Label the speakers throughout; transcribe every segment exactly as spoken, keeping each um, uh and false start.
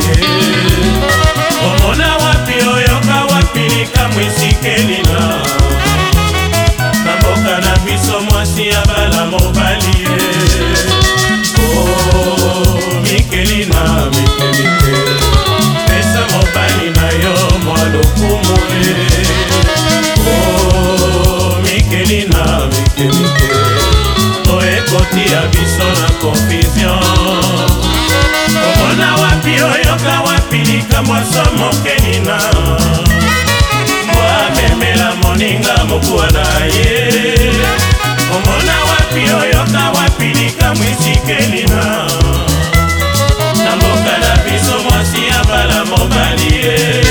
Speaker 1: omona wapi oyoka wapi likamwisikelina na mboka na biso mwasi ya bala mobali oh Mikelina Mikelike pesa mobali na yo mwa lokumu oh Mikelina Mikelike oekotia biso na confusion omona wapi oyoka wapi likamwa somo kenina mwamemela moninga mokuwa na ye omona wapi oyoka wapi likamwisikelina na mboka na biso mwasi ya bala mobali ye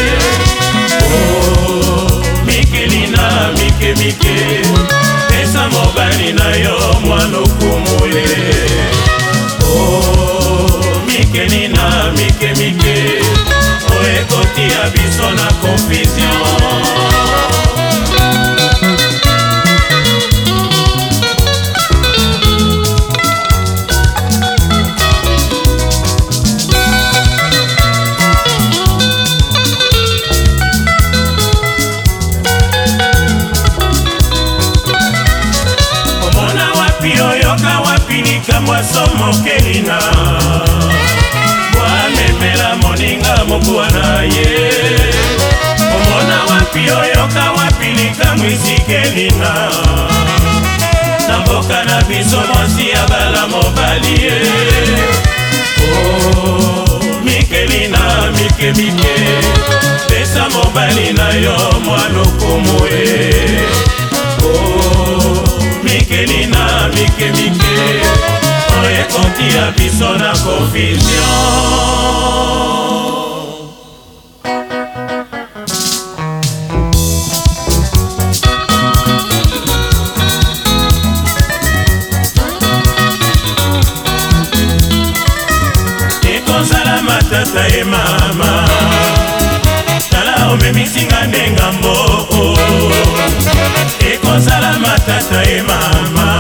Speaker 1: oh Mikelina Mike Mike pesa mobali na yo mwalokumu ye oh Mikelina Mike Mike oekotia biso na confusion somo kelina mwamemela moninga mokuwa na ye omona wapi oyoka wapi likamwisikelina na mboka na biso mwasi ya bala mobali ye oh Mikelina Mike Mike pesa mobali na yo mwalokumu ye oh Mikelina Mike Mike oekotia biso na confusion ekozala matata ye mama tala omemisinga ndengambo ekozala matata ye mama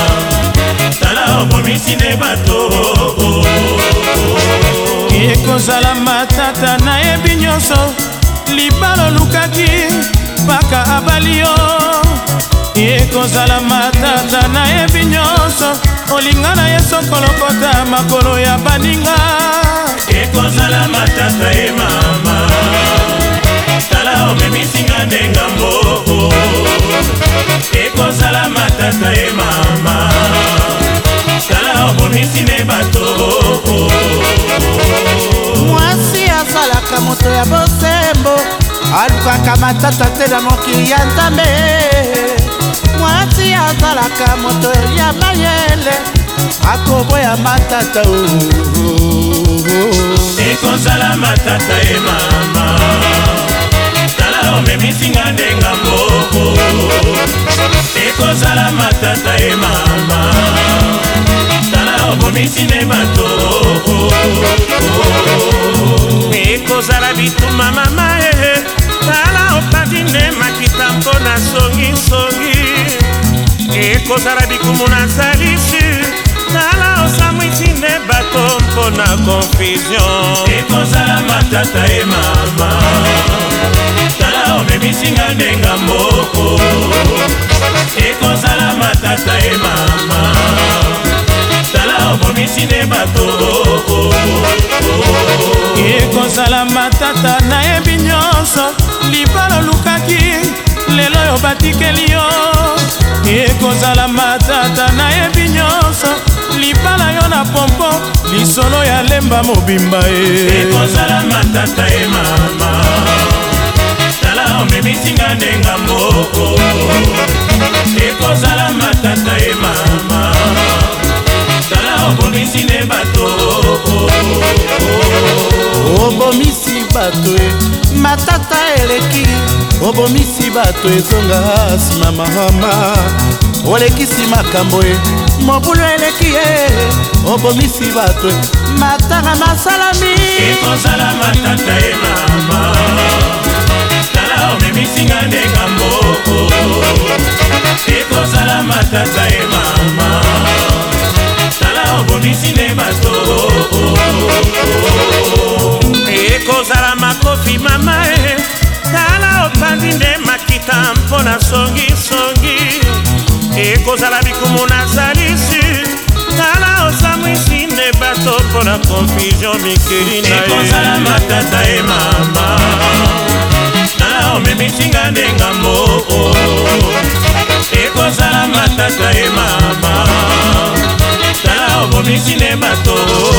Speaker 1: obomisine bato ekozala matata na yebi nyonso libala olukaki paka abali yo ekozala matata na yebi nyonso olinga na ye sokolokota makolo ya baninga ekozala matata ye mama tala omemisinga ndengambo ekozala matata ye mama tala obomisine bato
Speaker 2: mwasi azalaka moto ya bosembo alukaka matata te na mokili ya nzambe mwasi azalaka moto ya mayele akoboya matata
Speaker 1: ekozala matata ye mama tala omemisinga ndengambo ekozala matata ye mama obomisine bato ekozala bituma mama e tala opatine makita mpona songisongi ekozala bikumu na salisi tala osamwisine bato mpona confusion ekozala matata e mama tala omemisinga ndengambo ekozala matata e mama obomisine bato ekozala matata na yebi nyonso libala olukaki lelo yo batikeli yo ekozala matata na yebi nyonso libala yo na pompo lisolo ya lemba mobimba e ekozala matata e mama tala omemisinga ndengambo ekozala matata e mama obomisine bato
Speaker 2: obomisi bato e matata eleki obomisi bato ezonga nsima mahama olekisi makambo e mobulu eleki e obomisi bato e matanga masalami
Speaker 1: ekozala matata e mama tala omemisinga ndengambo ekozala matata e mama tala obomisine bato
Speaker 3: mpona songisongi ekozala bikumu nazali sur tala osamwisi nde bato mpona confusion mikeli na ye
Speaker 1: ekozala matata e mama tala omemisinga nde ngambo ekozala matata e mama tala obomisi nde bato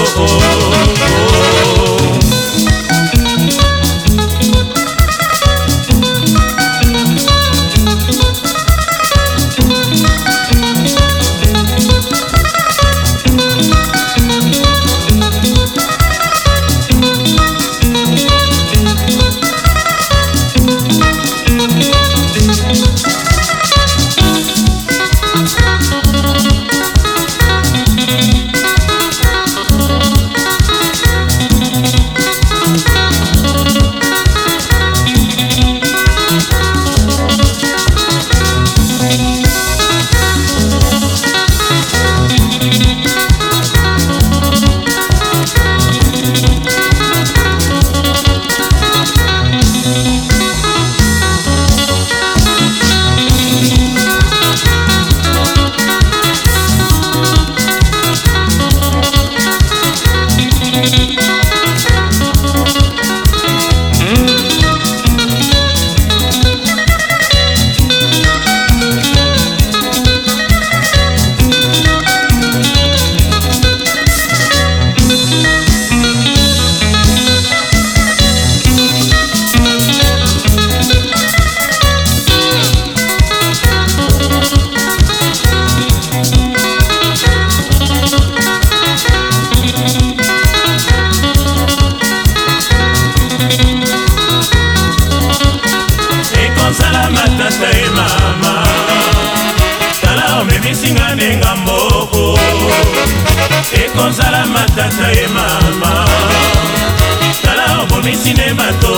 Speaker 1: matata e mama tala omemisinga nde ngambo ekozala matata e mama tala obomisi nde bato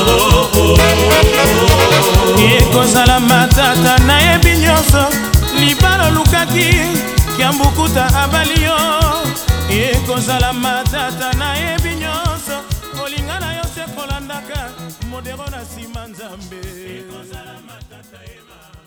Speaker 1: ekozala matata nayebi nyonso libala olukaki kiambukuta abali yo ekozala matata nayebi nyonso kolinga na yo se kolandaka modero na nsima nzambe ekozala matata e mama